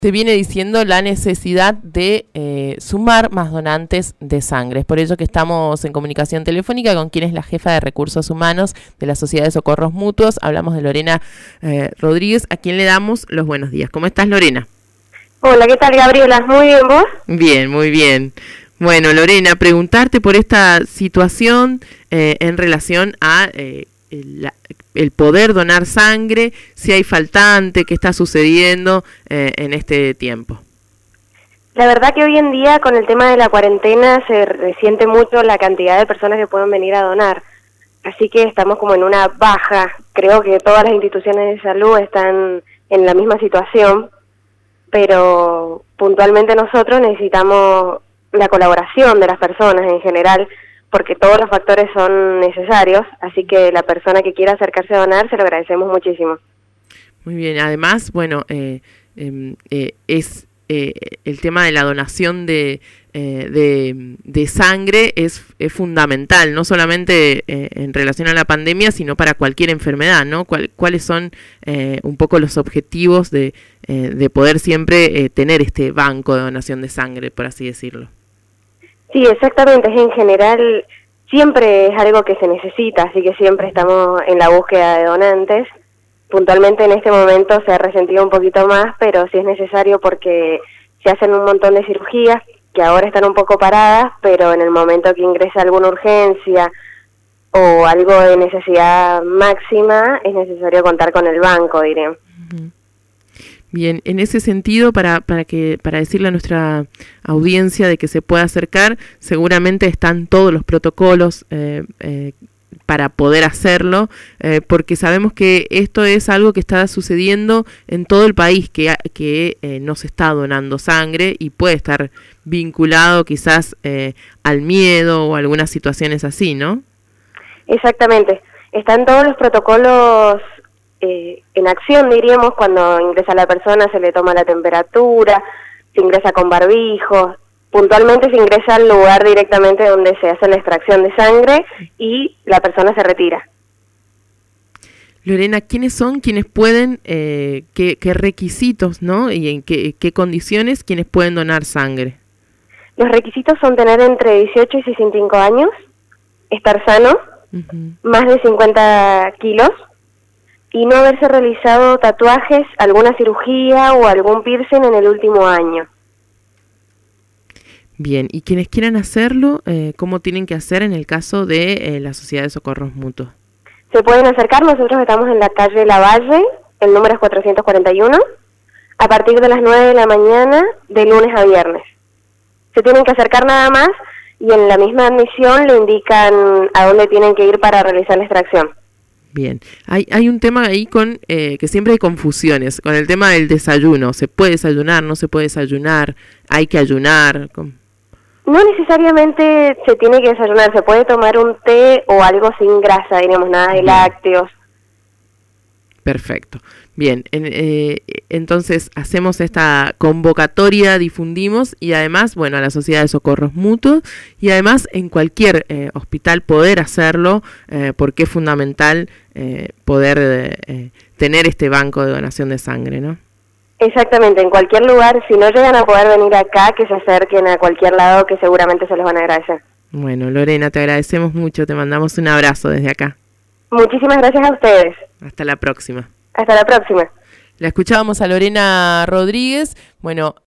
te viene diciendo la necesidad de sumar más donantes de sangre. Es por ello que estamos en comunicación telefónica con quien es la jefa de Recursos Humanos de la Sociedad de Socorros Mutuos. Hablamos de Lorena Rodríguez, a quien le damos los buenos días. ¿Cómo estás, Lorena? Hola, ¿qué tal, Gabriela? Muy bien, ¿vos? Bien, muy bien. Bueno, Lorena, preguntarte por esta situación en relación a el poder donar sangre, si hay faltante, qué está sucediendo en este tiempo. La verdad que hoy en día con el tema de la cuarentena se resiente mucho la cantidad de personas que pueden venir a donar, así que estamos como en una baja. Creo que todas las instituciones de salud están en la misma situación, pero puntualmente nosotros necesitamos la colaboración de las personas en general, porque todos los factores son necesarios, así que la persona que quiera acercarse a donar, se lo agradecemos muchísimo. Muy bien, además, bueno, es el tema de la donación de sangre es fundamental, no solamente en relación a la pandemia, sino para cualquier enfermedad, ¿no? ¿Cuáles son un poco los objetivos de poder siempre tener este banco de donación de sangre, por así decirlo? Sí, exactamente, en general siempre es algo que se necesita, así que siempre estamos en la búsqueda de donantes. Puntualmente en este momento se ha resentido un poquito más, pero sí es necesario porque se hacen un montón de cirugías que ahora están un poco paradas, pero en el momento que ingresa alguna urgencia o algo de necesidad máxima, es necesario contar con el banco, diré. Uh-huh. Bien, en ese sentido, para decirle a nuestra audiencia de que se pueda acercar, seguramente están todos los protocolos para poder hacerlo, porque sabemos que esto es algo que está sucediendo en todo el país, que no se está donando sangre y puede estar vinculado quizás al miedo o algunas situaciones así, ¿no? Exactamente, están todos los protocolos en acción, diríamos. Cuando ingresa la persona se le toma la temperatura, se ingresa con barbijo, puntualmente se ingresa al lugar directamente donde se hace la extracción de sangre y la persona se retira. Lorena, ¿quiénes son quienes pueden, qué requisitos, ¿no? Y en qué condiciones quienes pueden donar sangre? Los requisitos son tener entre 18 y 65 años, estar sano, uh-huh, más de 50 kilos, y no haberse realizado tatuajes, alguna cirugía o algún piercing en el último año. Bien, y quienes quieran hacerlo, ¿cómo tienen que hacer en el caso de la Sociedad de Socorros Mutuos? Se pueden acercar, nosotros estamos en la calle Lavalle, el número es 441, a partir de las 9 de la mañana, de lunes a viernes. Se tienen que acercar nada más y en la misma admisión le indican a dónde tienen que ir para realizar la extracción. Bien, hay un tema ahí con que siempre hay confusiones, con el tema del desayuno. ¿Se puede desayunar, no se puede desayunar? ¿Hay que ayunar? No necesariamente se tiene que desayunar, se puede tomar un té o algo sin grasa, diríamos, nada de lácteos. Perfecto. Bien, entonces hacemos esta convocatoria, difundimos y además, bueno, a la Sociedad de Socorros Mutuos y además en cualquier hospital poder hacerlo, porque es fundamental poder tener este banco de donación de sangre, ¿no? Exactamente, en cualquier lugar, si no llegan a poder venir acá, que se acerquen a cualquier lado, que seguramente se les van a agradecer. Bueno, Lorena, te agradecemos mucho, te mandamos un abrazo desde acá. Muchísimas gracias a ustedes. Hasta la próxima. Hasta la próxima. La escuchábamos a Lorena Rodríguez. Bueno,